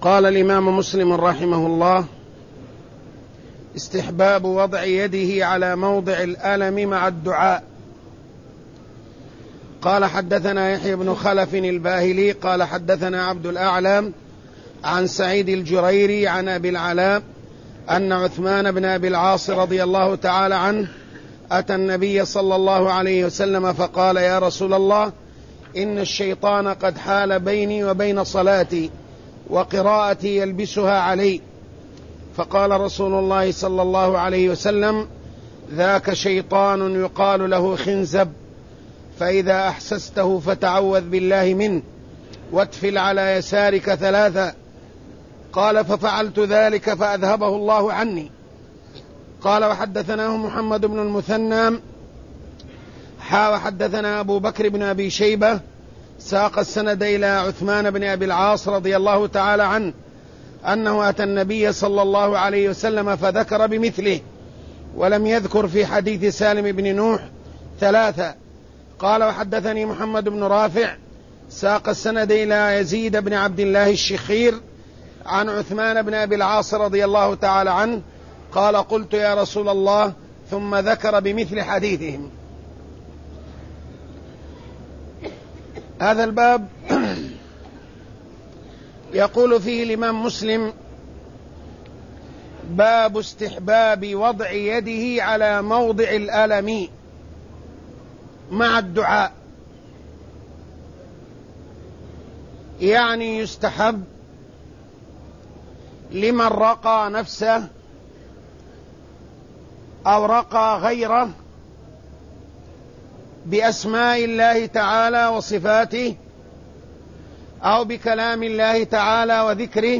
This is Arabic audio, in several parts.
قال الإمام مسلم رحمه الله: استحباب وضع يده على موضع الألم مع الدعاء. قال: حدثنا يحيى بن خلف الباهلي قال: حدثنا عبد الأعلى عن سعيد الجريري عن أبي العلاء أن عثمان بن أبي العاص رضي الله تعالى عنه أتى النبي صلى الله عليه وسلم فقال: يا رسول الله، إن الشيطان قد حال بيني وبين صلاتي وقراءتي يلبسها علي. فقال رسول الله صلى الله عليه وسلم: ذاك شيطان يقال له خنزب، فإذا أحسسته فتعوذ بالله منه واتفل على يسارك 3. قال: ففعلت ذلك فأذهبه الله عني. قال: وحدثناه محمد بن المثنى وحدثنا أبو بكر بن أبي شيبة ساق السند إلى عثمان بن أبي العاص رضي الله تعالى عنه أنه أتى النبي صلى الله عليه وسلم فذكر بمثله، ولم يذكر في حديث سالم بن نوح 3. قال: وحدثني محمد بن رافع ساق السند إلى يزيد بن عبد الله الشخير عن عثمان بن أبي العاص رضي الله تعالى عنه قال: قلت يا رسول الله، ثم ذكر بمثل حديثهم. هذا الباب يقول فيه الإمام مسلم: باب استحباب وضع يده على موضع الألم مع الدعاء. يعني يستحب لمن رقى نفسه أو رقى غيره بأسماء الله تعالى وصفاته، أو بكلام الله تعالى وذكره،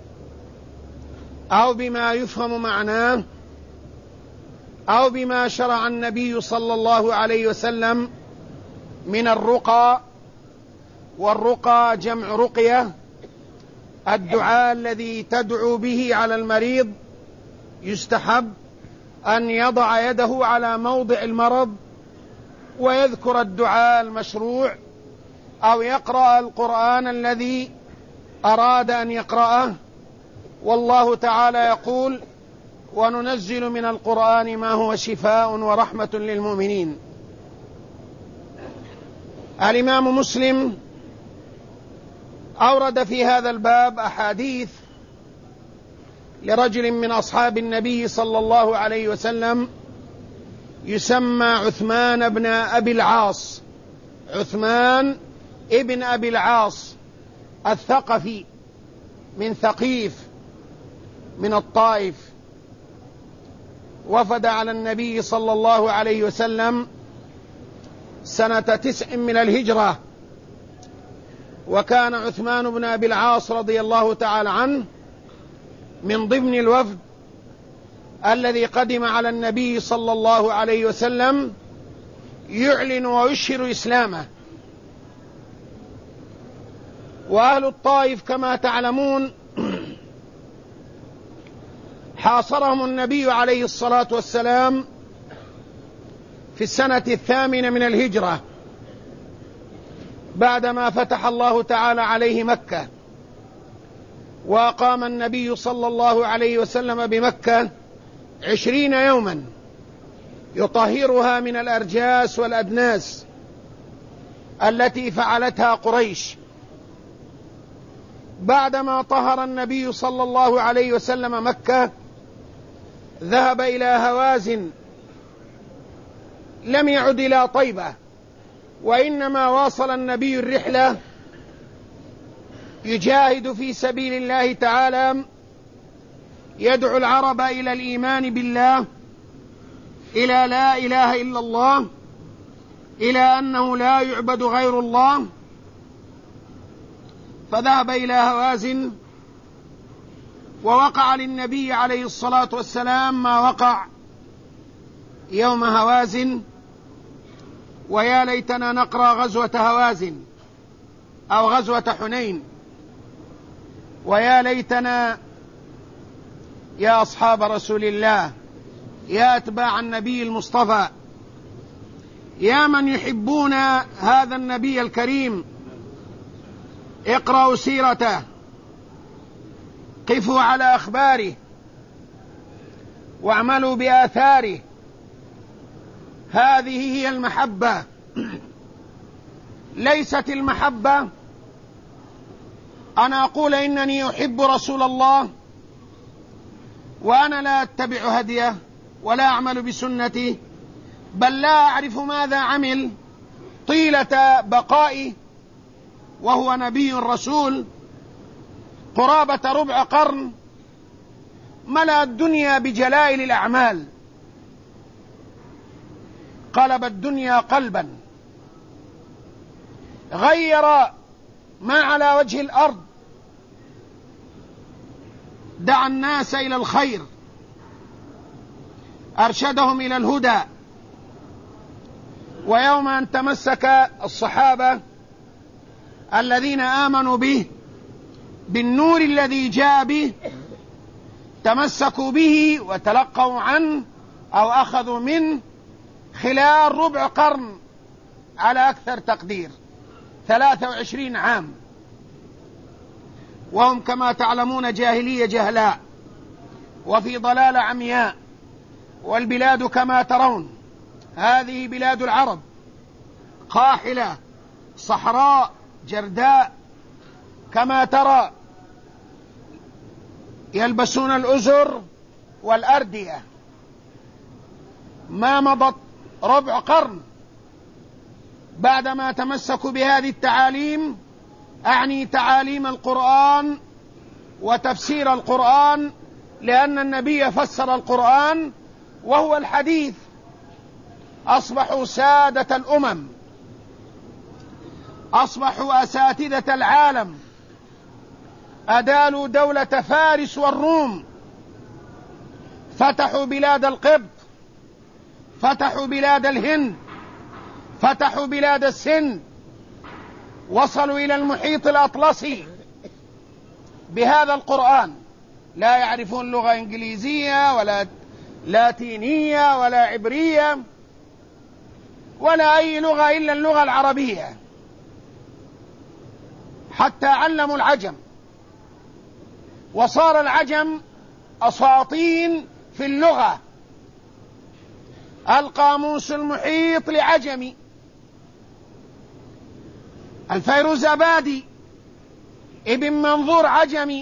أو بما يفهم معناه، أو بما شرع النبي صلى الله عليه وسلم من الرقى. والرقى جمع رقية، الدعاء الذي تدعو به على المريض يستحب أن يضع يده على موضع المرض ويذكر الدعاء المشروع، أو يقرأ القرآن الذي أراد أن يقرأه. والله تعالى يقول: وننزل من القرآن ما هو شفاء ورحمة للمؤمنين. الإمام مسلم أورد في هذا الباب أحاديث لرجل من أصحاب النبي صلى الله عليه وسلم يسمى عثمان بن أبي العاص، عثمان ابن أبي العاص الثقفي من ثقيف من الطائف، وفد على النبي صلى الله عليه وسلم سنة 9 من الهجرة. وكان عثمان بن أبي العاص رضي الله تعالى عنه من ضمن الوفد الذي قدم على النبي صلى الله عليه وسلم يعلن ويشهر إسلامه. وأهل الطائف كما تعلمون حاصرهم النبي عليه الصلاة والسلام في السنة 8 من الهجرة بعدما فتح الله تعالى عليه مكة، وقام النبي صلى الله عليه وسلم بمكة 20 يوما يطهرها من الأرجاس والأدناس التي فعلتها قريش. بعدما طهر النبي صلى الله عليه وسلم مكة ذهب إلى هوازن، لم يعد إلى طيبة، وإنما واصل النبي الرحلة يجاهد في سبيل الله تعالى، يدعو العرب إلى الإيمان بالله، إلى لا إله إلا الله، إلى أنه لا يعبد غير الله. فذهب إلى هوازن، ووقع للنبي عليه الصلاة والسلام ما وقع يوم هوازن. ويا ليتنا نقرأ غزوة هوازن أو غزوة حنين. ويا ليتنا يا أصحاب رسول الله، يا أتباع النبي المصطفى، يا من يحبون هذا النبي الكريم، اقرأوا سيرته قفوا على أخباره واعملوا بآثاره. هذه هي المحبة. ليست المحبة أنا أقول إنني أحب رسول الله وأنا لا أتبع هديه ولا أعمل بسنته، بل لا أعرف ماذا عمل طيلة بقائه وهو نبي رسول قرابة ربع قرن، ملأ الدنيا بجلائل الأعمال، قلب الدنيا قلبا، غير ما على وجه الأرض، دعا الناس إلى الخير، أرشدهم إلى الهدى. ويوم أن تمسك الصحابة الذين آمنوا به بالنور الذي جاء به، تمسكوا به وتلقوا عنه أو أخذوا منه خلال ربع قرن على أكثر تقدير 23 عام، وهم كما تعلمون جاهلية جهلاء وفي ضلال عمياء. والبلاد كما ترون هذه بلاد العرب قاحلة صحراء جرداء كما ترى، يلبسون الأزر والأردية. ما مضت ربع قرن بعدما تمسكوا بهذه التعاليم، أعني تعاليم القرآن وتفسير القرآن، لأن النبي فسر القرآن وهو الحديث. أصبحوا سادة الأمم، أصبحوا أساتذة العالم، أدالوا دولة فارس والروم، فتحوا بلاد القبط، فتحوا بلاد الهند، فتحوا بلاد السند، وصلوا إلى المحيط الأطلسي بهذا القرآن. لا يعرفون لغة إنجليزية ولا لاتينية ولا عبرية ولا أي لغة إلا اللغة العربية، حتى علموا العجم، وصار العجم أساطين في اللغة. القاموس المحيط لعجمي الفيروزابادي ابن منظور عجمي،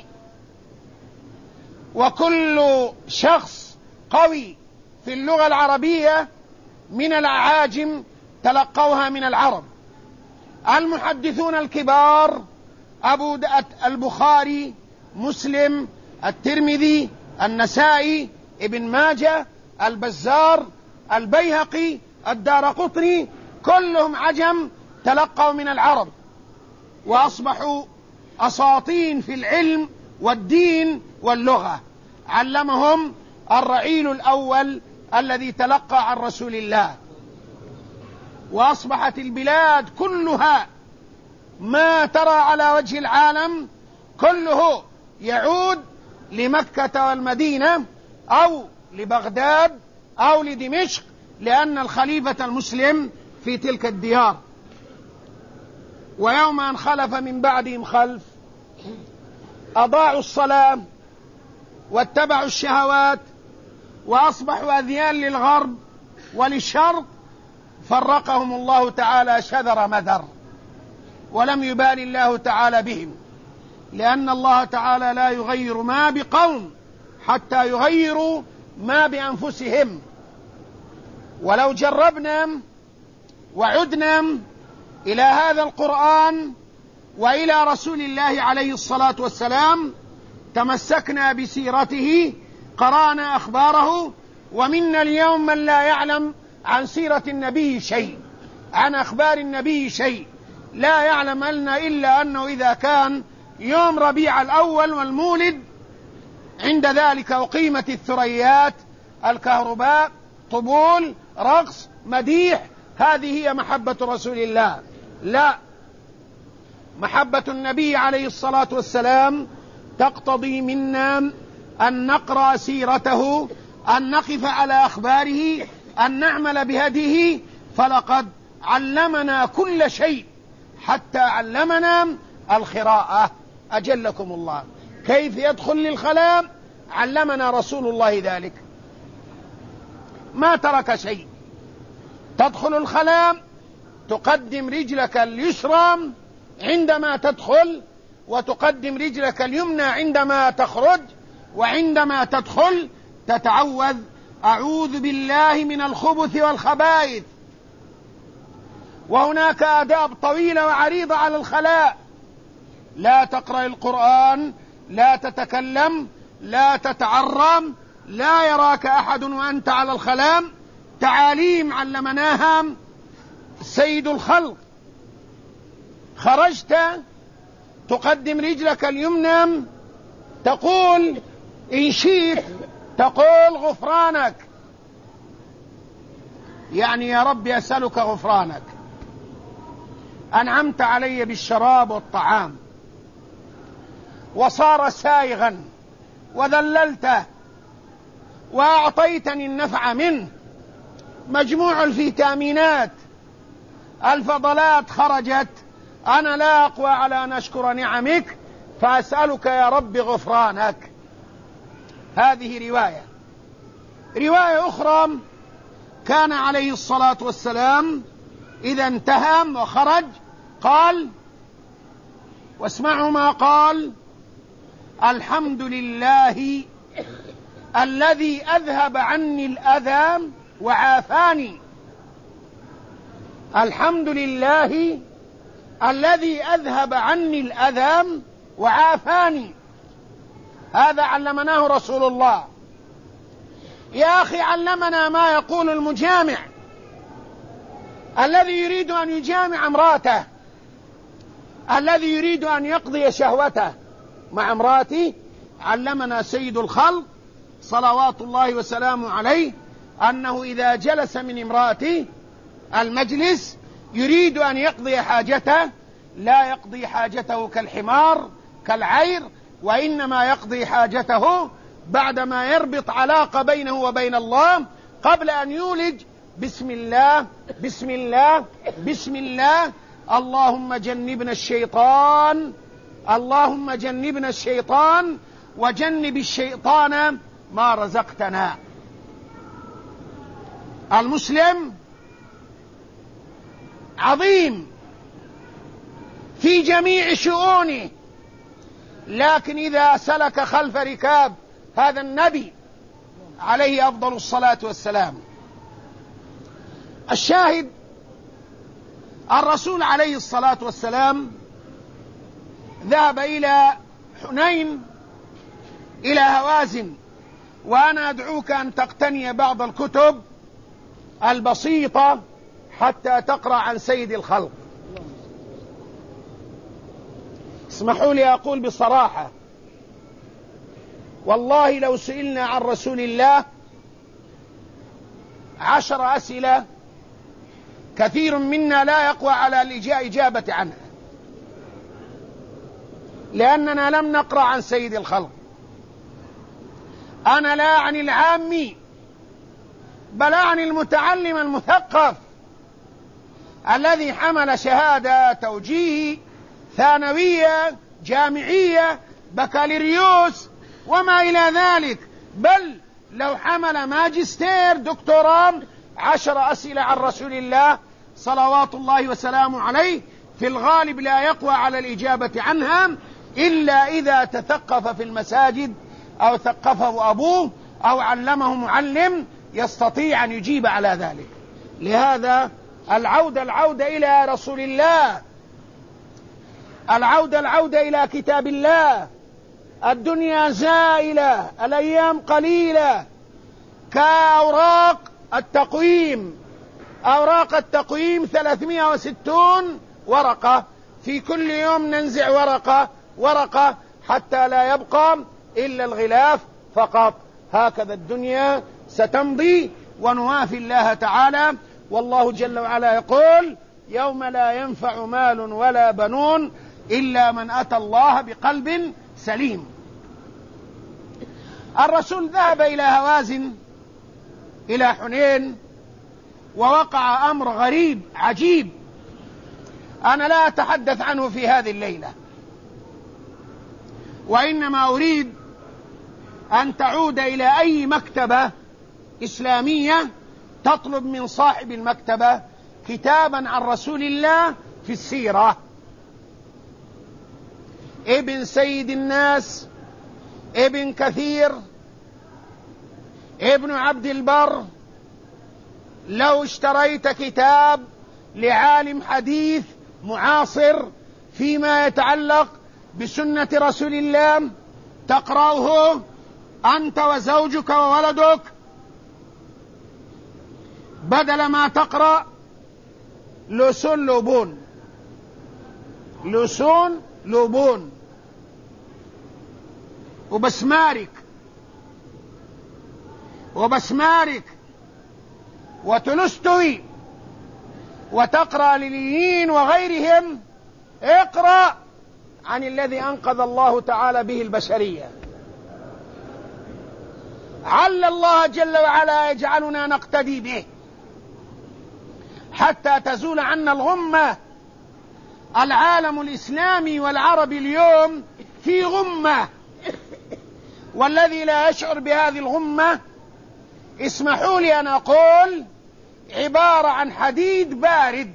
وكل شخص قوي في اللغة العربية من الأعاجم تلقوها من العرب. المحدثون الكبار أبو البخاري، مسلم، الترمذي، النسائي، ابن ماجه، البزار، البيهقي، الدارقطني، كلهم عجم تلقوا من العرب، وأصبحوا أساطين في العلم والدين واللغة. علمهم الرعيل الأول الذي تلقى عن رسول الله. وأصبحت البلاد كلها ما ترى على وجه العالم كله يعود لمكة والمدينة أو لبغداد أو لدمشق، لأن الخليفة المسلم في تلك الديار. ويوم أن خلف من بعدهم خلف أضاعوا الصلاة واتبعوا الشهوات وأصبحوا أذيان للغرب وللشرق، فرقهم الله تعالى شذر مذر، ولم يبال الله تعالى بهم، لأن الله تعالى لا يغير ما بقوم حتى يغيروا ما بأنفسهم. ولو جربنا وعدنا إلى هذا القرآن وإلى رسول الله عليه الصلاة والسلام، تمسكنا بسيرته، قرأنا أخباره. ومنا اليوم من لا يعلم عن سيرة النبي شيء، عن أخبار النبي شيء، لا يعلم إلا أنه إذا كان يوم ربيع الأول والمولد عند ذلك أقيمت الثريات، الكهرباء، طبول، رقص، مديح، هذه هي محبة رسول الله. لا، محبة النبي عليه الصلاة والسلام تقتضي منا أن نقرأ سيرته، أن نقف على أخباره، أن نعمل بهديه، فلقد علمنا كل شيء حتى علمنا القراءة أجلكم الله. كيف يدخل للخلاء علمنا رسول الله ذلك، ما ترك شيء. تدخل الخلاء تقدم رجلك اليسرى عندما تدخل، وتقدم رجلك اليمنى عندما تخرج، وعندما تدخل تتعوذ: أعوذ بالله من الخبث والخبائث. وهناك آداب طويلة وعريضة على الخلاء: لا تقرأ القرآن، لا تتكلم، لا تتعرم، لا يراك أحد وأنت على الخلاء. تعاليم علمناها سيد الخلق. خرجت تقدم رجلك اليمنى، تقول إن شئت تقول غفرانك، يعني يا رب أسألك غفرانك، أنعمت علي بالشراب والطعام وصار سائغا وذللته وأعطيتني النفع منه، مجموع الفيتامينات الفضلات خرجت، أنا لا أقوى على أن أشكر نعمك، فأسألك يا رب غفرانك. هذه رواية أخرى: كان عليه الصلاة والسلام إذا انتهى وخرج قال، واسمعوا ما قال: الحمد لله الذي أذهب عني الأذى وعافاني. الحمد لله الذي أذهب عني الأذى وعافاني. هذا علمناه رسول الله. يا أخي علمنا ما يقول المجامع الذي يريد أن يجامع امرأته، الذي يريد أن يقضي شهوته مع امرأته. علمنا سيد الخلق صلوات الله وسلامه عليه أنه إذا جلس من امرأته المجلس يريد أن يقضي حاجته، لا يقضي حاجته كالحمار كالعير، وإنما يقضي حاجته بعدما يربط علاقة بينه وبين الله قبل أن يولج: بسم الله بسم الله بسم الله، اللهم جنبنا الشيطان، اللهم جنبنا الشيطان وجنب الشيطان ما رزقتنا. المسلم عظيم في جميع شؤونه، لكن إذا سلك خلف ركاب هذا النبي عليه أفضل الصلاة والسلام. الشاهد: الرسول عليه الصلاة والسلام ذهب إلى حنين، إلى هوازن، وأنا أدعوك أن تقتني بعض الكتب البسيطة حتى تقرأ عن سيد الخلق. اسمحوا لي أقول بصراحة، والله لو سئلنا عن رسول الله 10 أسئلة كثير منا لا يقوى على الإجابة عنها، لأننا لم نقرأ عن سيد الخلق. أنا لا أعني العامي، بل أعني المتعلم المثقف الذي حمل شهادة توجيهي، ثانوية، جامعية، بكالوريوس وما إلى ذلك، بل لو حمل ماجستير، دكتوراه. 10 أسئلة عن رسول الله صلوات الله وسلامه عليه في الغالب لا يقوى على الإجابة عنها إلا إذا تثقف في المساجد، أو ثقفه أبوه، أو علمه معلم يستطيع أن يجيب على ذلك. لهذا العودة إلى رسول الله، العودة إلى كتاب الله. الدنيا زائلة، الأيام قليلة، كأوراق التقويم. أوراق التقويم 360 ورقة، في كل يوم ننزع ورقة حتى لا يبقى إلا الغلاف فقط. هكذا الدنيا ستمضي ونوافي الله تعالى. والله جل وعلا يقول: يوم لا ينفع مال ولا بنون إلا من أتى الله بقلب سليم. الرسول ذهب إلى هوازن، إلى حنين، ووقع أمر غريب عجيب أنا لا أتحدث عنه في هذه الليلة. وإنما أريد أن تعود إلى أي مكتبة إسلامية تطلب من صاحب المكتبة كتابا عن رسول الله في السيرة. ابن سيد الناس، ابن كثير، ابن عبد البر. لو اشتريت كتاب لعالم حديث معاصر فيما يتعلق بسنة رسول الله تقرأه أنت وزوجك وولدك، بدل ما تقرأ لسون لوبون، لسون لوبون وبسمارك وتلستوي وتقرأ لليين وغيرهم، اقرأ عن الذي أنقذ الله تعالى به البشرية. عل الله جل وعلا يجعلنا نقتدي به حتى تزول عنا الغمة. العالم الإسلامي والعربي اليوم في غمة، والذي لا يشعر بهذه الغمة اسمحوا لي أن أقول عبارة عن حديد بارد.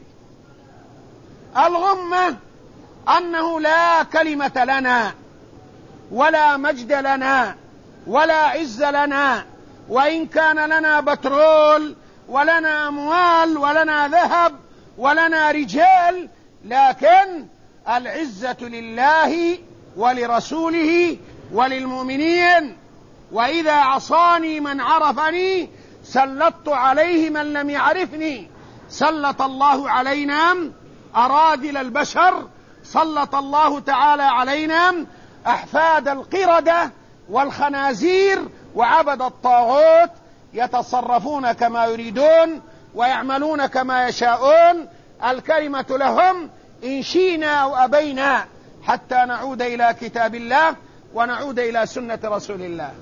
الغمة أنه لا كلمة لنا ولا مجد لنا ولا عز لنا، وإن كان لنا بترول ولنا أموال ولنا ذهب ولنا رجال، لكن العزة لله ولرسوله وللمؤمنين. وإذا عصاني من عرفني سلطت عليه من لم يعرفني. سلط الله علينا أراذل البشر، سلط الله تعالى علينا أحفاد القردة والخنازير وعبد الطاغوت، يتصرفون كما يريدون ويعملون كما يشاءون. الكلمة لهم إن شئنا أو أبينا، حتى نعود إلى كتاب الله ونعود إلى سنة رسول الله.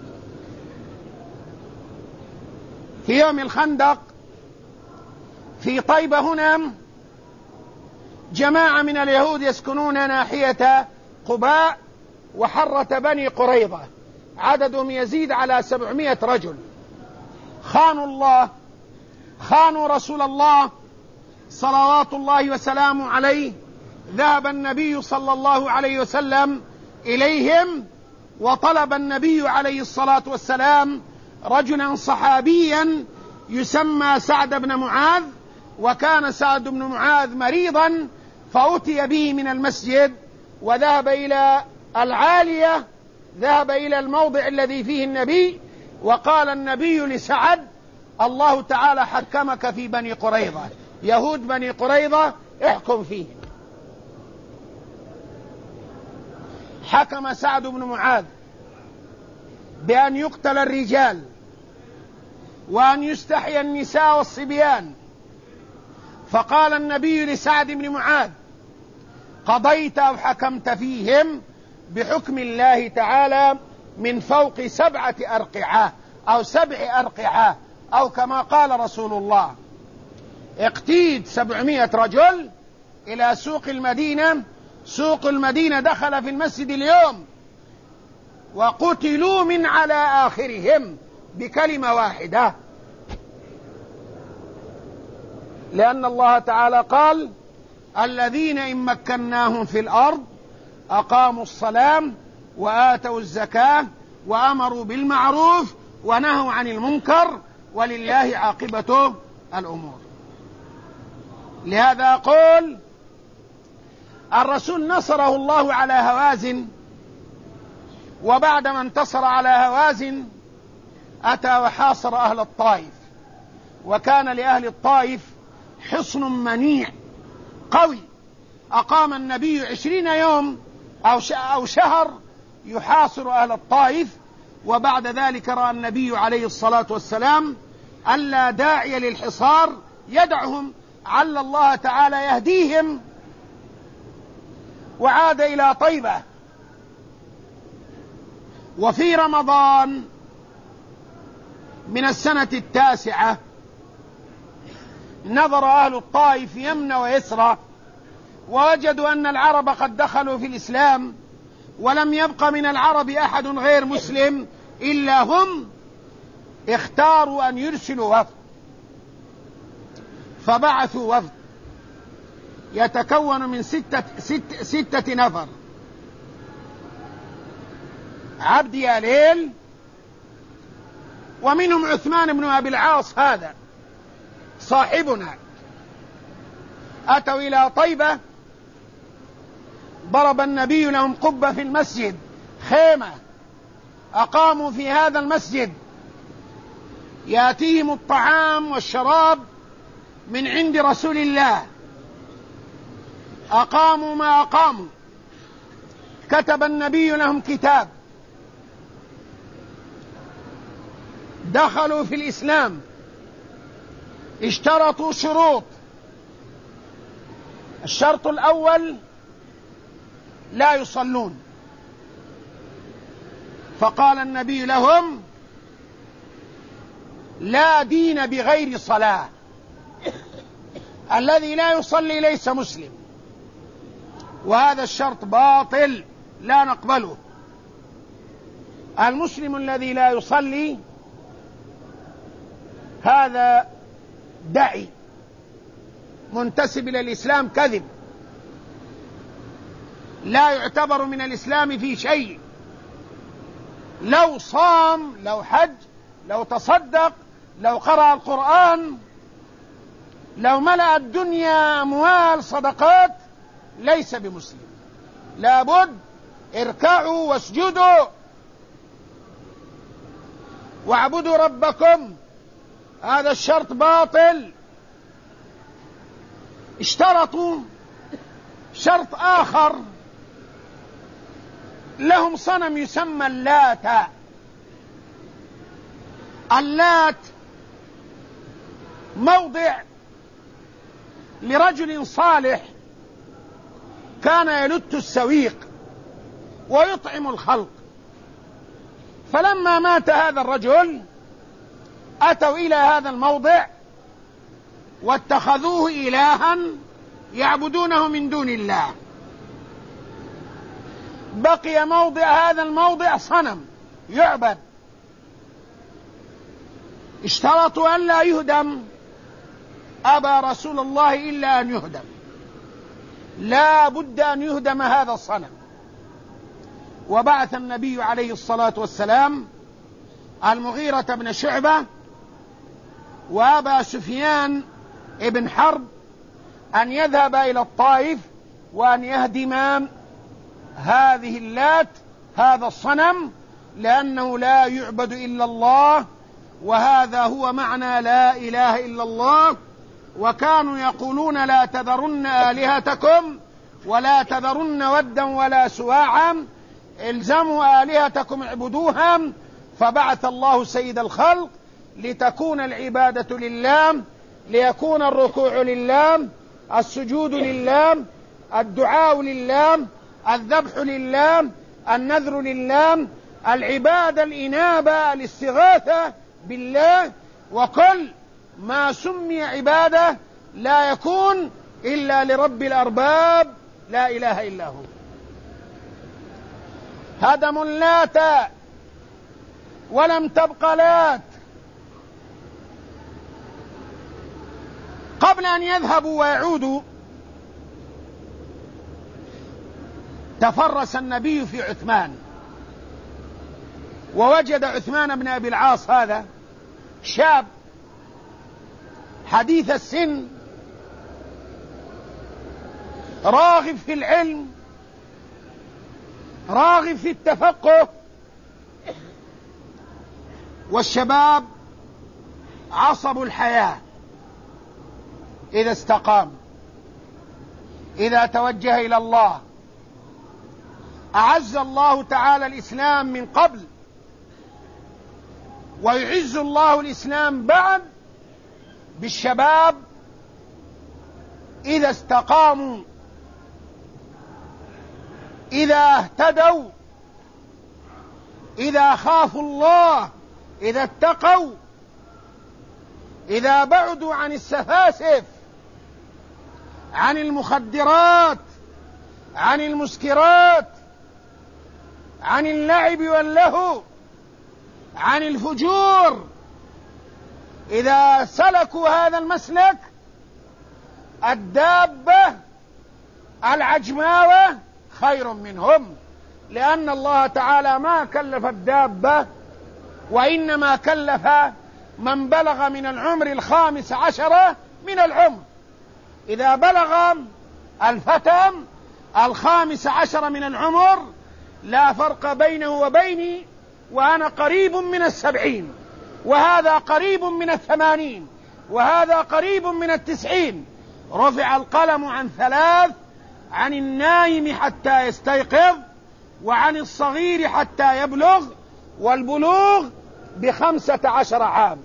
في يوم الخندق في طيبة هنا جماعة من اليهود يسكنون ناحية قباء وحرة بني قريظة، عددهم يزيد على 700 رجل. خانوا الله، خانوا رسول الله صلوات الله وسلامه عليه. ذهب النبي صلى الله عليه وسلم إليهم، وطلب النبي عليه الصلاة والسلام رجلا صحابيا يسمى سعد بن معاذ، وكان سعد بن معاذ مريضا، فأتي به من المسجد وذهب إلى العالية، ذهب إلى الموضع الذي فيه النبي، وقال النبي لسعد: الله تعالى حكمك في بني قريظة، يهود بني قريظة احكم فيهم. حكم سعد بن معاذ بأن يقتل الرجال وأن يستحيي النساء والصبيان. فقال النبي لسعد بن معاذ: قضيت أو حكمت فيهم بحكم الله تعالى من فوق 7 أرقعة أو 7 أرقعة، أو كما قال رسول الله. اقتيد 700 رجل إلى سوق المدينة. سوق المدينة دخل في المسجد اليوم وقتلوا من على آخرهم بكلمة واحدة، لأن الله تعالى قال: الذين إن مكناهم في الأرض أقاموا الصلاة وآتوا الزكاة وأمروا بالمعروف ونهوا عن المنكر ولله عاقبة الأمور. لهذا أقول الرسول نصره الله على هوازن، وبعدما انتصر على هوازن أتى وحاصر أهل الطائف، وكان لأهل الطائف حصن منيع قوي. أقام النبي 20 يوم أو شهر يحاصر أهل الطائف، وبعد ذلك رأى النبي عليه الصلاة والسلام أن لا داعي للحصار، يدعهم عل الله تعالى يهديهم، وعاد إلى طيبة. وفي رمضان من السنة 9 نظر أهل الطائف يمنى ويسرى، ووجدوا أن العرب قد دخلوا في الإسلام، ولم يبق من العرب أحد غير مسلم إلا هم، اختاروا أن يرسلوا وفد، فبعثوا وفد يتكون من ستة نفر: عبد ياليل، ومنهم عثمان بن أبي العاص هذا صاحبنا. أتوا إلى طيبة، ضرب النبي لهم قبة في المسجد، خيمة، أقاموا في هذا المسجد، يأتيهم الطعام والشراب من عند رسول الله. أقاموا ما أقاموا، كتب النبي لهم كتاب، دخلوا في الإسلام، اشترطوا شروط. الشرط الأول: لا يصلون، فقال النبي لهم: لا دين بغير صلاة، الذي لا يصلي ليس مسلم، وهذا الشرط باطل لا نقبله. المسلم الذي لا يصلي هذا دعي منتسب إلى الإسلام كذب، لا يعتبر من الإسلام في شيء، لو صام، لو حج، لو تصدق، لو قرأ القرآن، لو ملأ الدنيا أموال صدقات، ليس بمسلم. لابد اركعوا واسجدوا واعبدوا ربكم، هذا الشرط باطل. اشترطوا شرط آخر، لهم صنم يسمى اللات. اللات موضع لرجل صالح كان يلت السويق ويطعم الخلق، فلما مات هذا الرجل أتوا إلى هذا الموضع واتخذوه إلها يعبدونه من دون الله. بقي هذا الموضع صنم يعبد. اشترطوا أن لا يهدم، أبى رسول الله إلا أن يهدم، لا بد أن يهدم هذا الصنم. وبعث النبي عليه الصلاة والسلام المغيرة بن شعبة وأبا سفيان ابن حرب أن يذهب إلى الطائف وأن يهدم هذه اللات، هذا الصنم، لأنه لا يعبد إلا الله، وهذا هو معنى لا إله إلا الله. وكانوا يقولون: لا تذرن آلهتكم ولا تذرن ودا ولا سواعا، الزموا آلهتكم اعبدوها. فبعث الله سيد الخلق لتكون العبادة لله، ليكون الركوع لله، السجود لله، الدعاء لله، الذبح لله، النذر لله، العبادة، الإنابة، الاستغاثة بالله. وكل ما سمي عبادة لا يكون إلا لرب الأرباب، لا إله إلا هو. هدموا اللات ولم تبق لات. قبل أن يذهبوا ويعودوا تفرس النبي في عثمان، ووجد عثمان بن أبي العاص هذا شاب حديث السن، راغب في العلم، راغب في التفقه. والشباب عصب الحياة إذا استقام، إذا توجه إلى الله. أعز الله تعالى الإسلام من قبل، ويعز الله الإسلام بعد بالشباب إذا استقاموا، إذا اهتدوا، إذا خافوا الله، إذا اتقوا، إذا بعدوا عن السفاسف، عن المخدرات، عن المسكرات، عن اللعب واللهو، عن الفجور، إذا سلكوا هذا المسلك الدابة العجماوة خير منهم، لأن الله تعالى ما كلف الدابة، وإنما كلف من بلغ من العمر 15 من العمر. إذا بلغ الفتى 15 من العمر لا فرق بينه وبيني، وأنا قريب من 70، وهذا قريب من 80، وهذا قريب من 90. رفع القلم عن 3: عن النائم حتى يستيقظ، وعن الصغير حتى يبلغ، والبلوغ ب15 عام.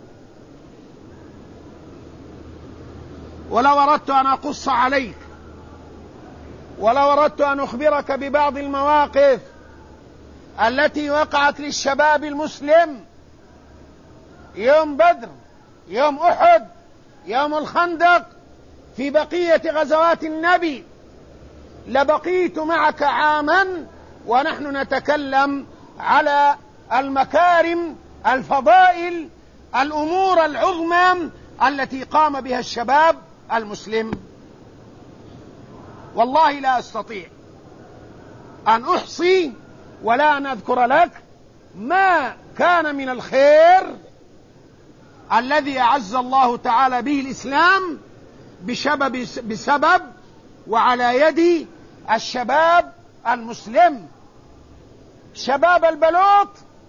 ولو أردت أن أقص عليك، ولو أردت أن أخبرك ببعض المواقف التي وقعت للشباب المسلم يوم بدر، يوم أحد، يوم الخندق، في بقية غزوات النبي، لبقيت معك عاما ونحن نتكلم على المكارم، الفضائل، الأمور العظمى التي قام بها الشباب المسلم. والله لا أستطيع أن أحصي ولا أن أذكر لك ما كان من الخير الذي أعز الله تعالى به الإسلام بسبب وعلى يد الشباب المسلم. شباب البلوط،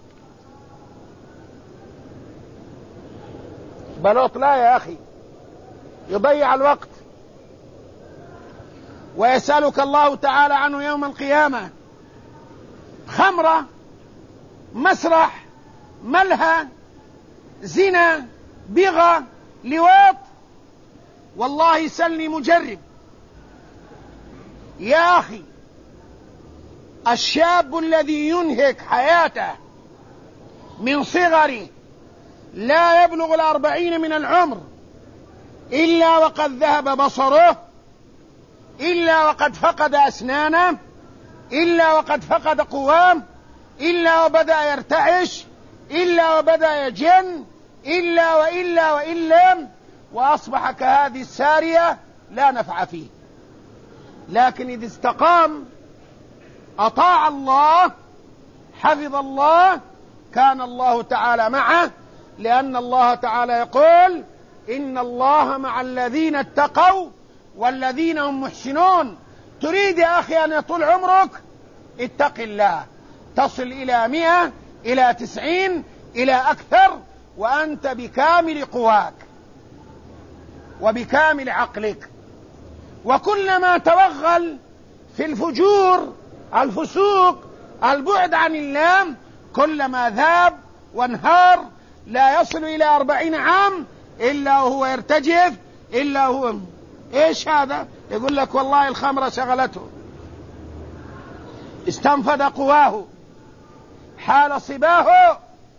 بلوط لا يا أخي، يضيع الوقت، ويسألك الله تعالى عنه يوم القيامة. خمرة، مسرح، ملهى، زنا، بغى، لواط. والله سلني مجرب يا أخي، الشاب الذي ينهك حياته من صغره لا يبلغ 40 من العمر إلا وقد ذهب بصره، إلا وقد فقد أسنانه، إلا وقد فقد قواه، إلا وبدأ يرتعش، إلا وبدأ يجن، إلا وإلا وإلا، وأصبح كهذه السارية لا نفع فيه. لكن إذا استقام، أطاع الله، حفظ الله، كان الله تعالى معه، لأن الله تعالى يقول: إن الله مع الذين اتقوا والذين هم محسنون. تريد يا أخي أن يطول عمرك؟ اتق الله، تصل إلى 100، إلى 90، إلى أكثر، وأنت بكامل قواك وبكامل عقلك. وكلما توغل في الفجور، الفسوق، البعد عن الله، كلما ذاب وانهار، لا يصل إلى 40 عام إلا وهو يرتجف، إلا هو إيش هذا؟ يقول لك والله الخمرة شغلته، استنفد قواه، حال صباه.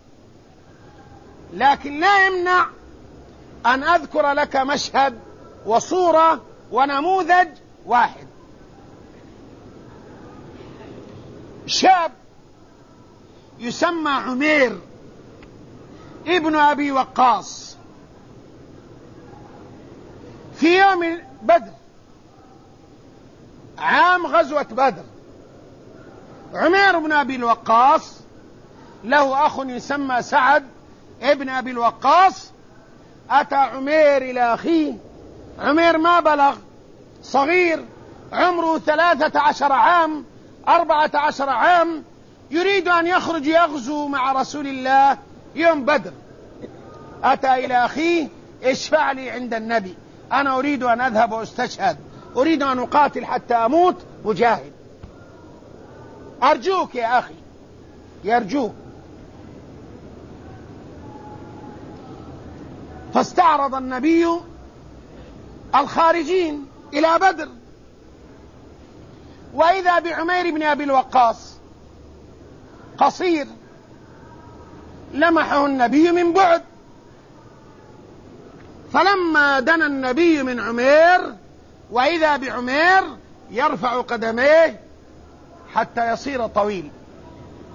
لكن لا يمنع أن أذكر لك مشهد وصورة ونموذج واحد. شاب يسمى عمير ابن أبي وقاص، في يوم بدر، عام غزوة بدر، عمير بن أبي وقاص له أخ يسمى سعد ابن أبي الوقاص. أتى عمير إلى أخيه، عمير ما بلغ، صغير، عمره 13 عام، 14 عام، يريد أن يخرج يغزو مع رسول الله يوم بدر. أتى إلى أخيه: اشفع لي عند النبي، أنا أريد أن أذهب وأستشهد، أريد أن أقاتل حتى أموت مجاهد، أرجوك يا أخي، يرجوك. فاستعرض النبي الخارجين إلى بدر، وإذا بعمير بن أبي الوقاص قصير، لمحه النبي من بعد، فلما دنا النبي من عمير وإذا بعمير يرفع قدميه حتى يصير طويل،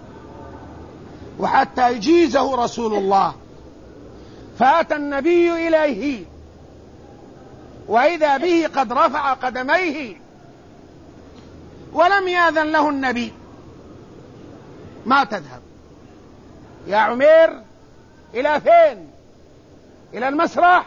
وحتى يجيزه رسول الله. فأتى النبي إليه وإذا به قد رفع قدميه ولم يأذن له النبي. ما تذهب يا عمير؟ إلى فين؟ إلى المسرح؟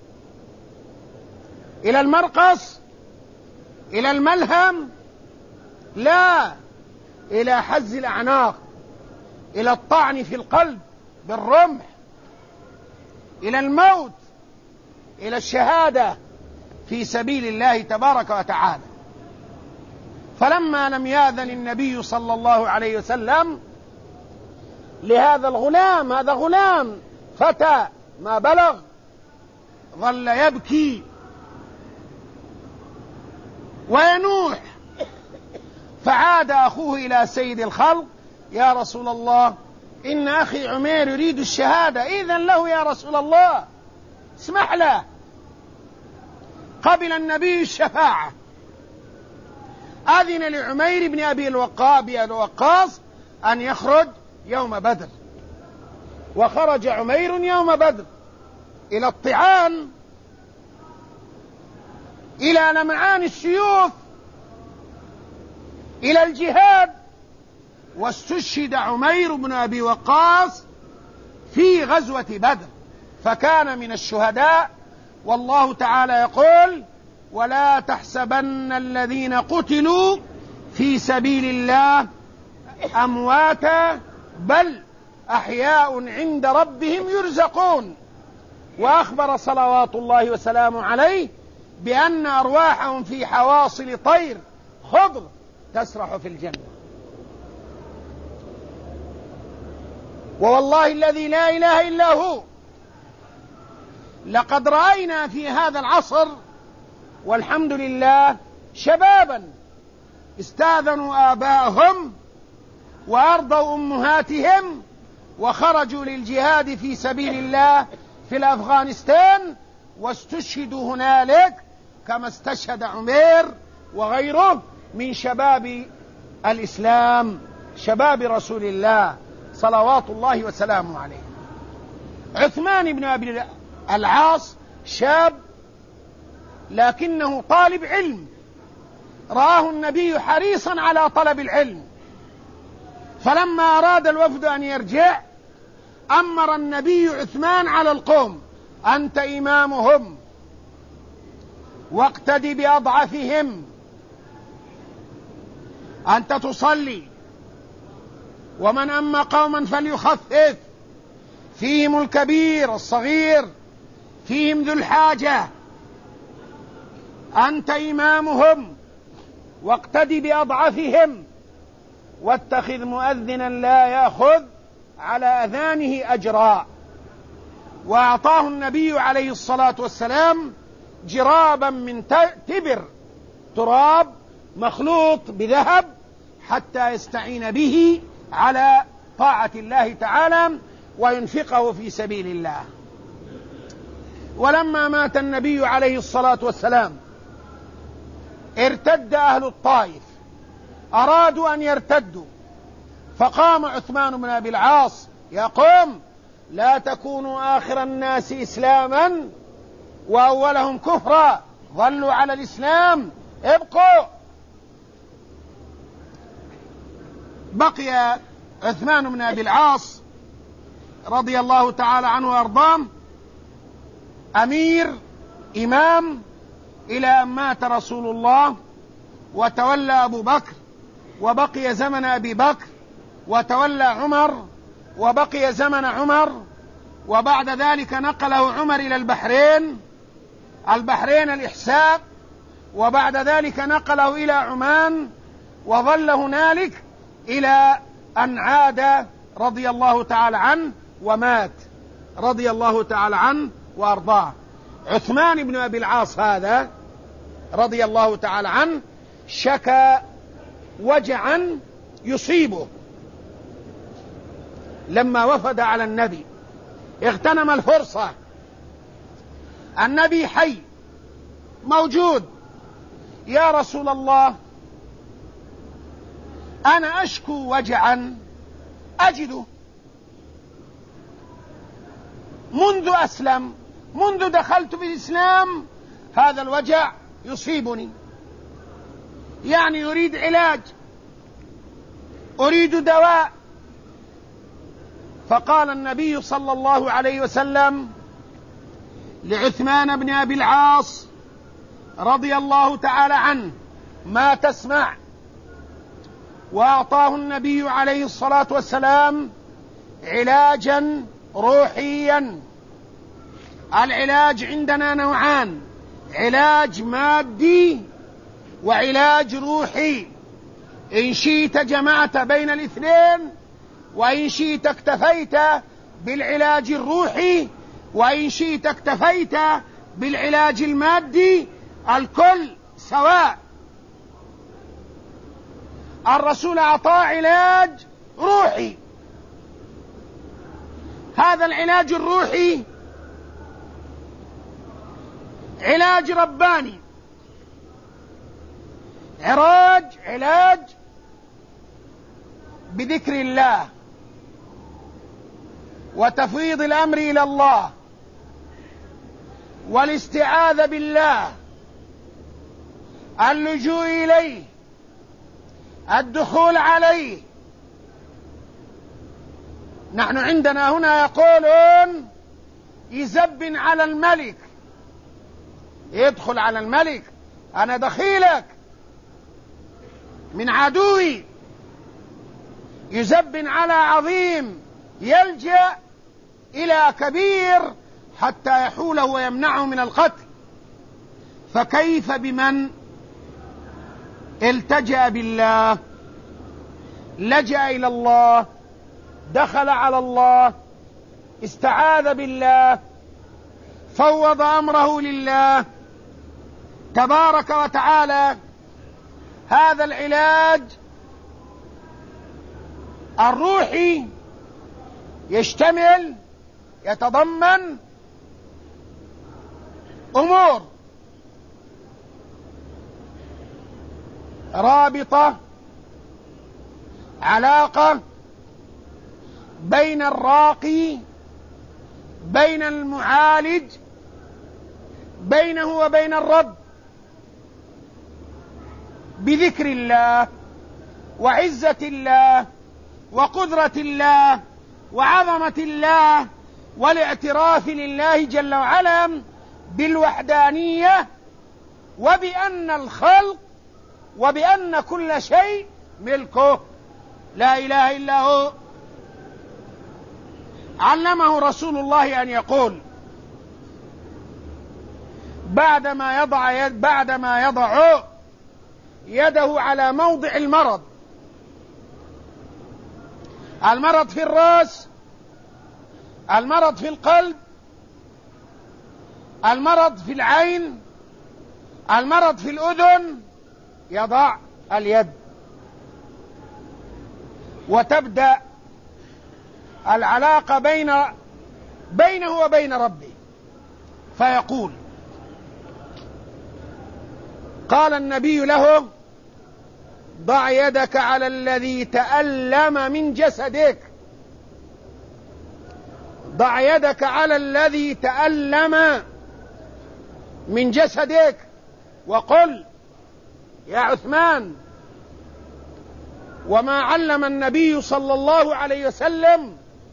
إلى المرقص؟ إلى الملهم؟ لا، إلى حز الأعناق، إلى الطعن في القلب بالرمح، إلى الموت، إلى الشهادة في سبيل الله تبارك وتعالى. فلما لم يأذن النبي صلى الله عليه وسلم لهذا الغلام، هذا غلام فتى ما بلغ، ظل يبكي وينوح. فعاد أخوه إلى سيد الخلق: يا رسول الله، إن أخي عمير يريد الشهادة، إذن له يا رسول الله، اسمح له. قبل النبي الشفاعة، أذن لعمير بن أبي الوقاص أن يخرج يوم بدر، وخرج عمير يوم بدر إلى الطعان، إلى لمعان السيوف، إلى الجهاد. واستشهد عمير بن أبي وقاص في غزوة بدر، فكان من الشهداء. والله تعالى يقول: ولا تحسبن الذين قتلوا في سبيل الله أمواتا بل أحياء عند ربهم يرزقون. وأخبر صلوات الله وسلامه عليه بأن أرواحهم في حواصل طير خضر تسرح في الجنة. ووالله الذي لا إله إلا هو، لقد رأينا في هذا العصر والحمد لله شبابا استاذنوا آباءهم وأرضوا أمهاتهم وخرجوا للجهاد في سبيل الله في الأفغانستان، واستشهدوا هنالك كما استشهد عمير وغيره من شباب الإسلام، شباب رسول الله صلوات الله وسلامه عليه. عثمان بن أبي العاص شاب لكنه طالب علم، رآه النبي حريصا على طلب العلم، فلما أراد الوفد أن يرجع أمر النبي عثمان على القوم: أنت إمامهم واقتد بأضعفهم، أنت تصلي، ومن أما قوما فليخفف، فيهم الكبير الصغير، فيهم ذو الحاجة، أنت إمامهم واقتد بأضعفهم، واتخذ مؤذنا لا يأخذ على أذانه أجرا. وأعطاه النبي عليه الصلاة والسلام جرابا من تبر، تراب مخلوط بذهب، حتى يستعين به على طاعة الله تعالى وينفقه في سبيل الله. ولما مات النبي عليه الصلاة والسلام ارتد أهل الطائف، أرادوا أن يرتدوا، فقام عثمان بن أبي العاص: يا قوم، لا تكونوا آخر الناس إسلاما وأولهم كفرا، ظلوا على الإسلام، ابقوا. بقي عثمان بن أبي العاص رضي الله تعالى عنه وأرضاه أمير إمام إلى أن مات رسول الله، وتولى أبو بكر، وبقي زمن أبي بكر، وتولى عمر، وبقي زمن عمر، وبعد ذلك نقله عمر إلى البحرين الإحساء، وبعد ذلك نقله إلى عمان، وظل هنالك إلى أن عاد رضي الله تعالى عنه ومات رضي الله تعالى عنه وأرضاه. عثمان بن أبي العاص هذا رضي الله تعالى عنه شكى وجعا يصيبه لما وفد على النبي، اغتنم الفرصة، النبي حي موجود: يا رسول الله، أنا أشكو وجعا أجده منذ أسلم، منذ دخلت في الإسلام هذا الوجع يصيبني، يعني يريد علاج، أريد دواء. فقال النبي صلى الله عليه وسلم لعثمان بن أبي العاص رضي الله تعالى عنه: ما تسمع؟ وأعطاه النبي عليه الصلاة والسلام علاجا روحيا. العلاج عندنا نوعان: علاج مادي وعلاج روحي. إن شئت جمعت بين الاثنين، وإن شئت اكتفيت بالعلاج الروحي، وإن شئت اكتفيت بالعلاج المادي، الكل سواء. الرسول أعطاه علاج روحي. هذا العلاج الروحي علاج رباني، علاج بذكر الله وتفويض الأمر إلى الله والاستعاذة بالله، اللجوء إليه، الدخول عليه. نحن عندنا هنا يقولون يزبن على الملك، يدخل على الملك: أنا دخيلك من عدوي. يزبن على عظيم، يلجأ إلى كبير حتى يحوله ويمنعه من القتل. فكيف بمن التجأ بالله، لجأ إلى الله، دخل على الله، استعاذ بالله، فوض أمره لله تبارك وتعالى. هذا العلاج الروحي يتضمن أمور رابطة، علاقة بين الراقي، بين المعالج، بينه وبين الرب، بذكر الله وعزة الله وقدرة الله وعظمة الله والاعتراف لله جل وعلا بالوحدانية، وبأن الخلق وبأن كل شيء ملكه، لا إله إلا هو. علمه رسول الله أن يقول بعدما يضع يده على موضع المرض في الرأس، المرض في القلب، المرض في العين، المرض في الأذن، يضع اليد وتبدأ العلاقة بينه وبين ربه. فيقول: قال النبي له: ضع يدك على الذي تألم من جسدك، ضع يدك على الذي تألم من جسدك، وقل: يا عثمان. وما علم النبي صلى الله عليه وسلم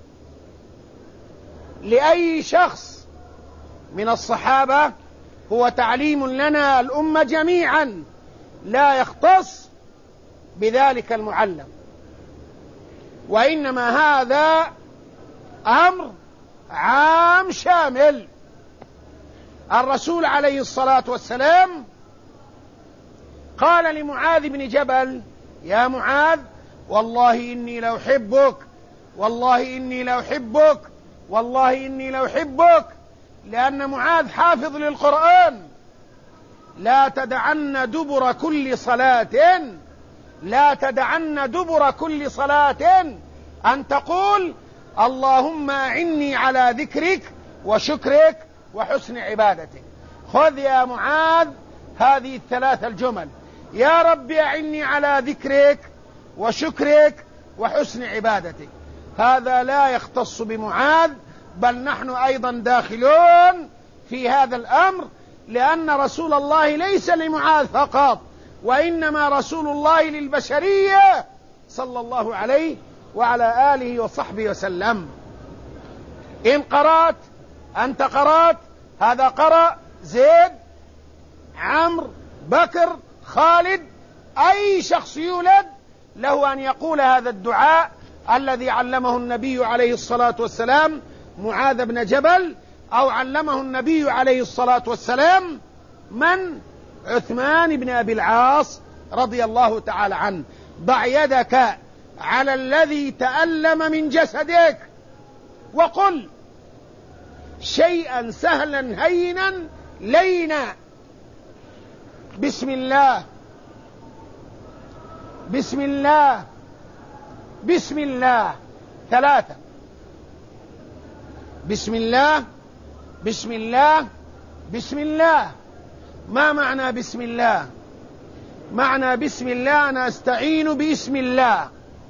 لأي شخص من الصحابة هو تعليم لنا الأمة جميعا، لا يختص بذلك المعلم، وإنما هذا أمر عام شامل. الرسول عليه الصلاة والسلام قال لمعاذ بن جبل: يا معاذ، والله إني لأحبك، والله إني لأحبك، والله إني لأحبك، لأن معاذ حافظ للقرآن. لا تدعن دبر كل صلاة، لا تدعن دبر كل صلاة أن تقول: اللهم أعني على ذكرك وشكرك وحسن عبادتك. خذ يا معاذ هذه الثلاث الجمل: يا رب أعني على ذكرك وشكرك وحسن عبادتك. هذا لا يختص بمعاذ، بل نحن أيضا داخلون في هذا الأمر، لأن رسول الله ليس لمعاذ فقط، وإنما رسول الله للبشرية صلى الله عليه وعلى آله وصحبه وسلم. إن قرأت، أنت قرأت، هذا قرأ، زيد، عمرو، بكر، خالد، أي شخص يولد له أن يقول هذا الدعاء الذي علمه النبي عليه الصلاة والسلام معاذ بن جبل، أو علمه النبي عليه الصلاة والسلام من؟ عثمان بن أبي العاص رضي الله تعالى عنه. ضع يدك على الذي تألم من جسدك وقل شيئا سهلا هينا لينا: بسم الله، بسم الله، بسم الله، 3. بسم الله، بسم الله، بسم الله. ما معنى بسم الله؟ معنى بسم الله أنا أستعين باسم الله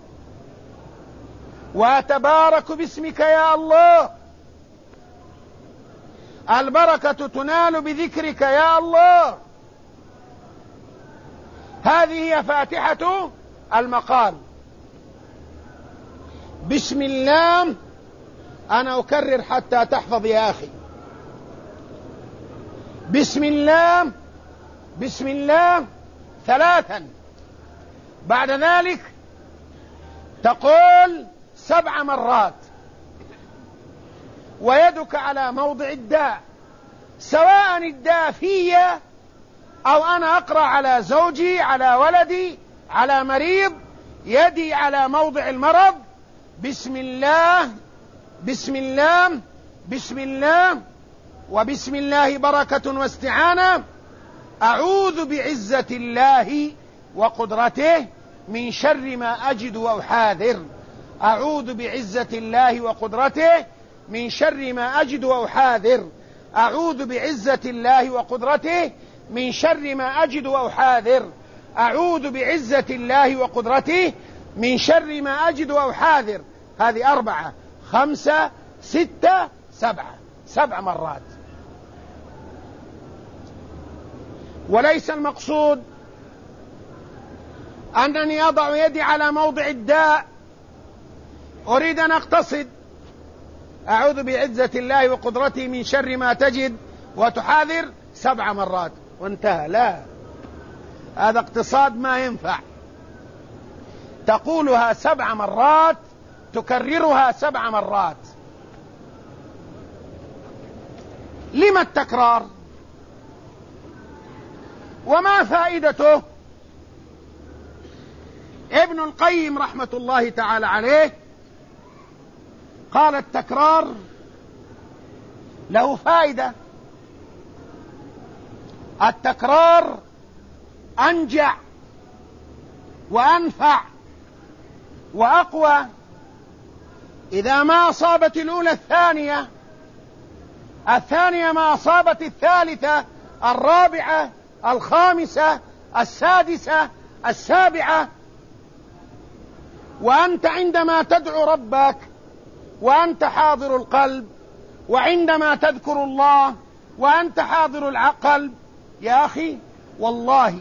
وأتبارك باسمك يا الله، البركة تنال بذكرك يا الله. هذه هي فاتحة المقال. بسم الله، أنا أكرر حتى تحفظ يا أخي. بسم الله، بسم الله 3. بعد ذلك تقول 7 مرات، ويدك على موضع الداء، سواء الداء في أو أنا أقرأ على زوجي، على ولدي، على مريض، يدي على موضع المرض. بسم الله، بسم الله، بسم الله، وبسم الله بركة واستعانة. أعوذ بعزة الله وقدرته من شر ما أجد وأحاذر. أعوذ بعزة الله وقدرته من شر ما أجد وأحاذر. أعوذ بعزة الله وقدرته من شر ما أجد وأحاذر. أعوذ بعزة الله وقدرته من شر ما أجد وأحاذر. هذه 4 5 6 7 7 مرات. وليس المقصود أنني أضع يدي على موضع الداء، أريد أن أقتصد أعوذ بعزة الله وقدرته من شر ما تجد وتحاذر 7 مرات وانتهى. لا، هذا اقتصاد ما ينفع. تقولها 7 مرات، تكررها 7 مرات. لما التكرار؟ وما فائدته؟ ابن القيم رحمة الله تعالى عليه قال التكرار له فائدة. التكرار أنجع وأنفع وأقوى. إذا ما أصابت الأولى الثانية، الثانية ما أصابت الثالثة، الرابعة، الخامسة، السادسة، السابعة. وأنت عندما تدعو ربك وأنت حاضر القلب، وعندما تذكر الله وأنت حاضر القلب، يا أخي والله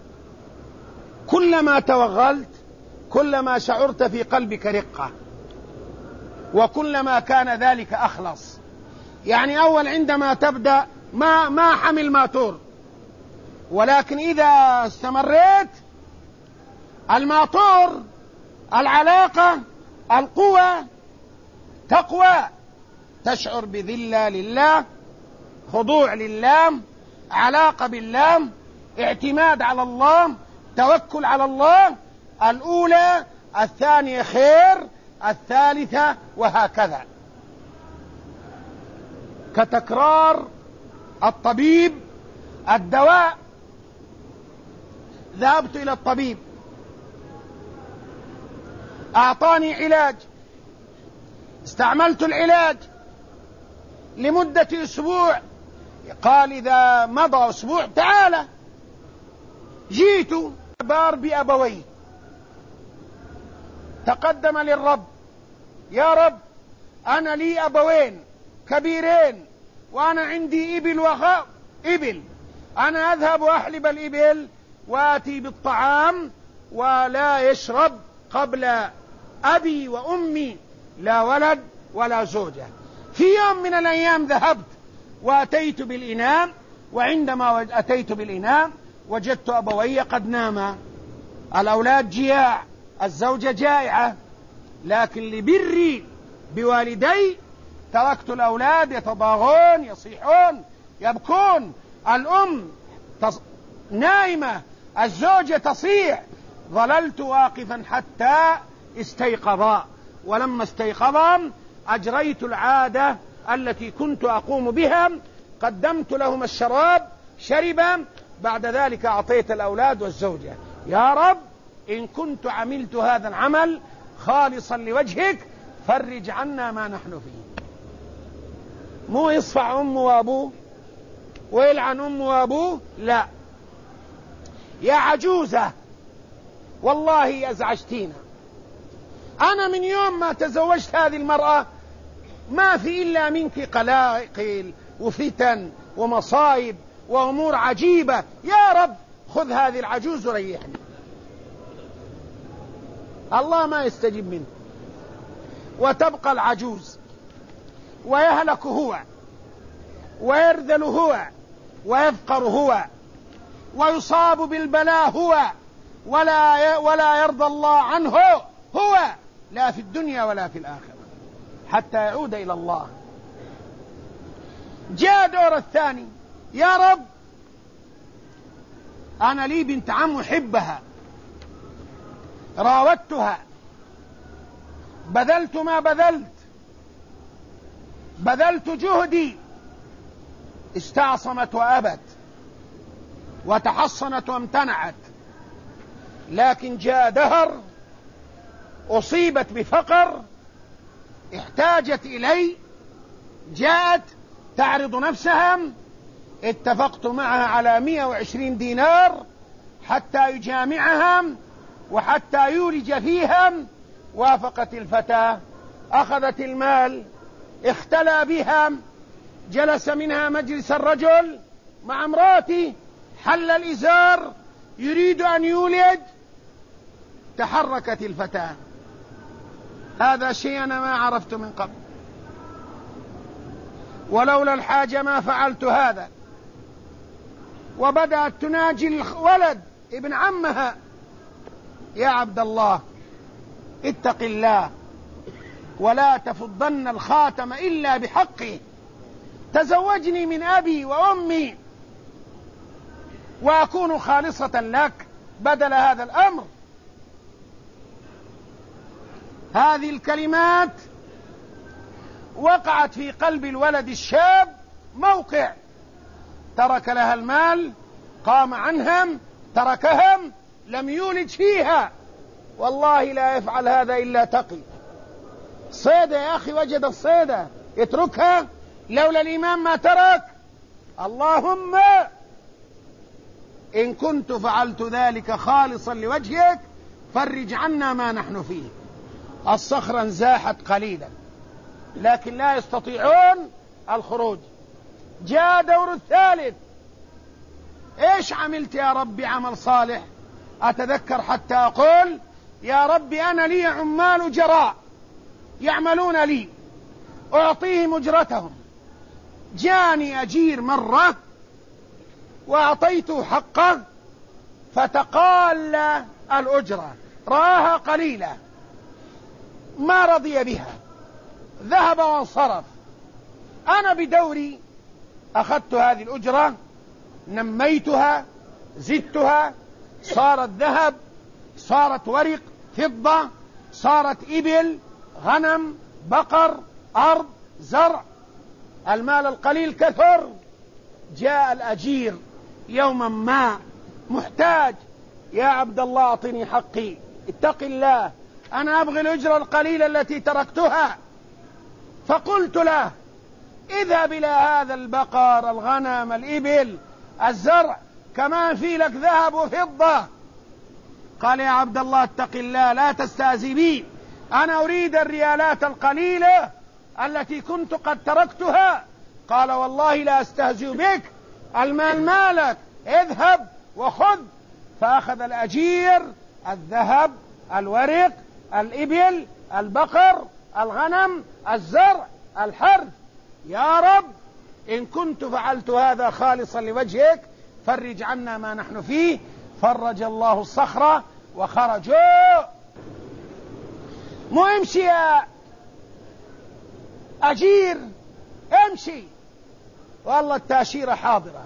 كلما توغلت كلما شعرت في قلبك رقة، وكلما كان ذلك أخلص. يعني أول عندما تبدأ ما حمل ماتور، ولكن إذا استمريت الماتور، العلاقة، القوة تقوى، تشعر بذلة لله، خضوع لله، علاقة بالله، اعتماد على الله، توكل على الله. الأولى، الثانية خير، الثالثة، وهكذا. كتكرار الطبيب الدواء. ذهبت إلى الطبيب، أعطاني علاج، استعملت العلاج لمدة أسبوع، قال إذا مضى أسبوع تعال. جيت بار بأبويه، تقدم للرب: يا رب، أنا لي أبوين كبيرين وأنا عندي إبل، أنا أذهب وأحلب الإبل وآتي بالطعام ولا يشرب قبل أبي وأمي لا ولد ولا زوجة. في يوم من الأيام ذهبت وأتيت بالإناء، وعندما أتيت بالإناء وجدت أبوي قد ناما، الأولاد جياع، الزوجة جائعة، لكن لبري بوالدي تركت الأولاد يتضاغون يصيحون يبكون، الأم نائمة، الزوجة تصيح، ظللت واقفا حتى استيقظا، ولما استيقظا أجريت العادة التي كنت أقوم بها، قدمت لهم الشراب شربا، بعد ذلك أعطيت الأولاد والزوجة. يا رب إن كنت عملت هذا العمل خالصا لوجهك فرج عنا ما نحن فيه. مو يصفع أمه وأبوه ويلعن أمه وأبوه، لا، يا عجوزة والله أزعجتينا. أنا من يوم ما تزوجت هذه المرأة ما في إلا منك قلاقل وفتن ومصايب وأمور عجيبة، يا رب خذ هذه العجوز وريحني. الله ما يستجيب منه، وتبقى العجوز ويهلك هو ويرذل هو ويفقر هو ويصاب بالبلاء هو، ولا يرضى الله عنه هو، لا في الدنيا ولا في الآخرة، حتى يعود إلى الله. جاء دور الثاني، يا رب أنا لي بنت عم أحبها، راودتها، بذلت ما بذلت جهدي، استعصمت وأبت وتحصنت وامتنعت، لكن جاء دهر أصيبت بفقر، احتاجت إلي، جاءت تعرض نفسها، اتفقت معها على 120 دينار حتى يجامعها وحتى يولج فيها، وافقت الفتاة، أخذت المال، اختلى بها، جلس منها مجلس الرجل مع امراته، حل الإزار يريد أن يولد، تحركت الفتاة. هذا شيء أنا ما عرفت من قبل، ولولا الحاجة ما فعلت هذا. وبدأت تناجي الولد ابن عمها، يا عبد الله اتق الله ولا تفضن الخاتم إلا بحقه، تزوجني من أبي وأمي وأكون خالصة لك بدل هذا الأمر. هذه الكلمات وقعت في قلب الولد الشاب موقع، ترك لها المال، قام عنهم، تركهم، لم يولد فيها. والله لا يفعل هذا إلا تقي. صيدة يا أخي، وجد الصيدة يتركها؟ لولا الإمام ما ترك. اللهم إن كنت فعلت ذلك خالصا لوجهك فرج عنا ما نحن فيه. الصخرة انزاحت قليلا لكن لا يستطيعون الخروج. جاء دور الثالث، ايش عملت يا ربي عمل صالح؟ أتذكر حتى أقول يا ربي أنا لي عمال جراء يعملون لي، أعطيهم أجرتهم. جاني أجير مرة وأعطيته حقه فتقال الأجرة، رآها قليلة ما رضي بها، ذهب وانصرف. أنا بدوري أخذت هذه الأجرة، نميتها، زدتها، صارت ذهب، صارت ورق، فضة، صارت إبل، غنم، بقر، أرض، زرع، المال القليل كثر. جاء الأجير يوما ما محتاج، يا عبد الله أعطني حقي، اتق الله، أنا أبغي الأجرة القليلة التي تركتها. فقلت له اذهب إلى هذا البقر، الغنم، الإبل، الزرع، كمان في لك ذهب وفضة. قال يا عبد الله اتق الله لا تستهزئ بي، أنا أريد الريالات القليلة التي كنت قد تركتها؟ قال والله لا أستهزئ بك، المال مالك، اذهب وخذ. فأخذ الأجير الذهب، الورق، الإبل، البقر، الغنم، الزرع، الحرث. يا رب إن كنت فعلت هذا خالصا لوجهك فرج عنا ما نحن فيه. فرج الله الصخرة وخرجوا. مو امشي يا أجير، امشي، والله التاشيرة حاضرة.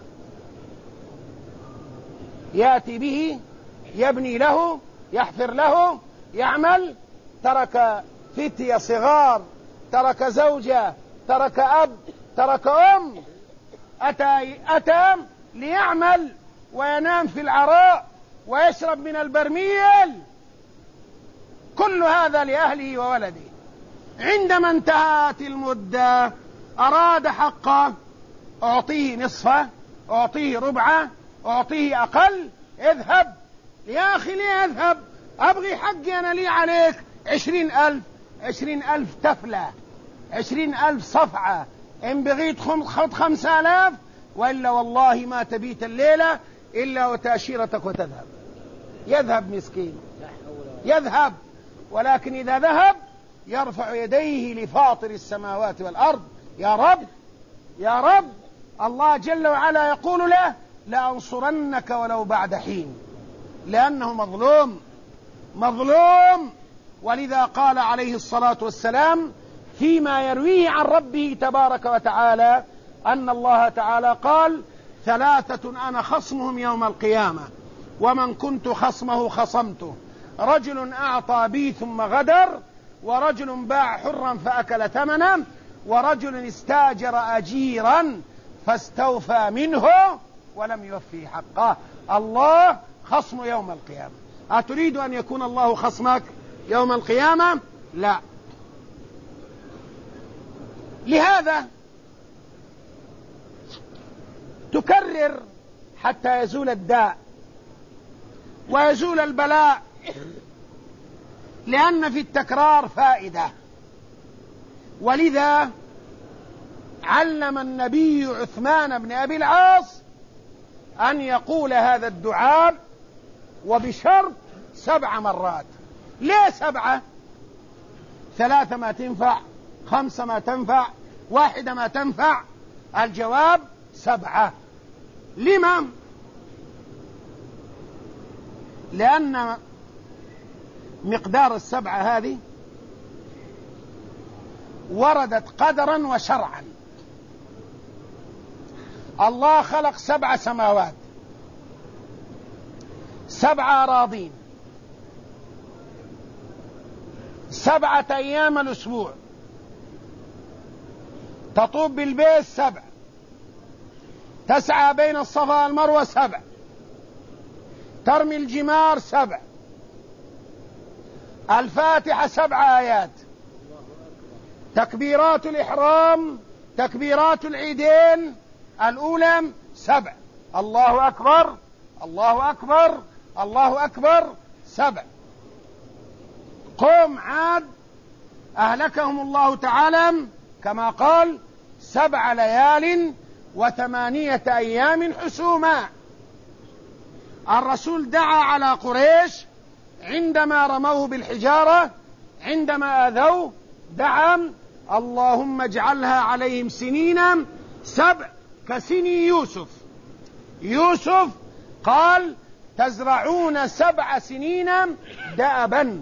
يأتي به، يبني له، يحفر له، يعمل. ترك فتية صغار، ترك زوجة، ترك أب، ترك أم. أتى ليعمل وينام في العراء ويشرب من البرميل. كل هذا لأهله وولده. عندما انتهت المدة أراد حقه، أعطيه نصفه، أعطيه ربعه، أعطيه أقل. اذهب يا أخي، ليه أذهب؟ أبغي حقي أنا، لي عليك 20,000. 20,000 تفلة، 20,000 صفعة. إن بغيت خذ 5,000، وإلا والله ما تبيت الليلة إلا وتأشيرتك وتذهب. يذهب مسكين، يذهب. ولكن إذا ذهب يرفع يديه لفاطر السماوات والأرض: يا رب، يا رب. الله جل وعلا يقول له: لأنصرنك ولو بعد حين، لأنه مظلوم، مظلوم. ولذا قال عليه الصلاة والسلام فيما يرويه عن ربه تبارك وتعالى أن الله تعالى قال: 3 أنا خصمهم يوم القيامة، ومن كنت خصمه خصمته: رجل أعطى بي ثم غدر، ورجل باع حرا فأكل ثمنه، ورجل استاجر أجيرا فاستوفى منه ولم يوفي حقه. الله خصم يوم القيامة. أتريد أن يكون الله خصمك يوم القيامة؟ لا. لهذا تكرر حتى يزول الداء ويزول البلاء، لأن في التكرار فائدة. ولذا علم النبي عثمان بن أبي العاص أن يقول هذا الدعاء، وبشرط 7 مرات. ليه 7؟ 3 ما تنفع، 5 ما تنفع، 1 ما تنفع. الجواب 7. لما؟ لأن مقدار 7 هذه وردت قدرا وشرعا. الله خلق 7 سماوات، 7 أراضين، 7 أيام الأسبوع، تطوف بالبيت 7، تسعى بين الصفا والمروة 7، ترمي الجمار 7، الفاتحة 7 آيات، تكبيرات الإحرام، تكبيرات العيدين الأولى 7. الله أكبر، الله أكبر، الله أكبر 7. قوم عاد أهلكهم الله تعالى كما قال: 7 ليال و8 أيام حسوما. الرسول دعا على قريش عندما رموه بالحجارة، عندما آذوه دعا: اللهم اجعلها عليهم سنين 7 كسني يوسف. يوسف قال: تزرعون 7 سنين دأبا.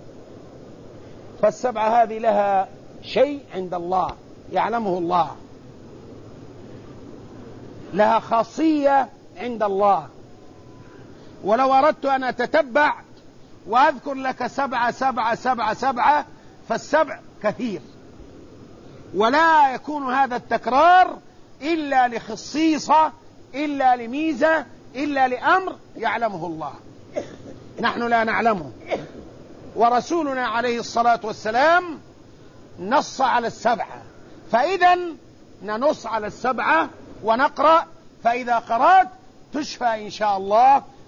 فال7 هذه لها شيء عند الله يعلمه الله، لها خاصية عند الله. ولو أردت أن أتتبع وأذكر لك 7 7 7 7، فال7 كثير، ولا يكون هذا التكرار إلا لخصيصة، إلا لميزة، إلا لأمر يعلمه الله، نحن لا نعلمه. ورسولنا عليه الصلاة والسلام نص على 7، فإذا ننص على 7 ونقرأ. فإذا قرأت تشفى إن شاء الله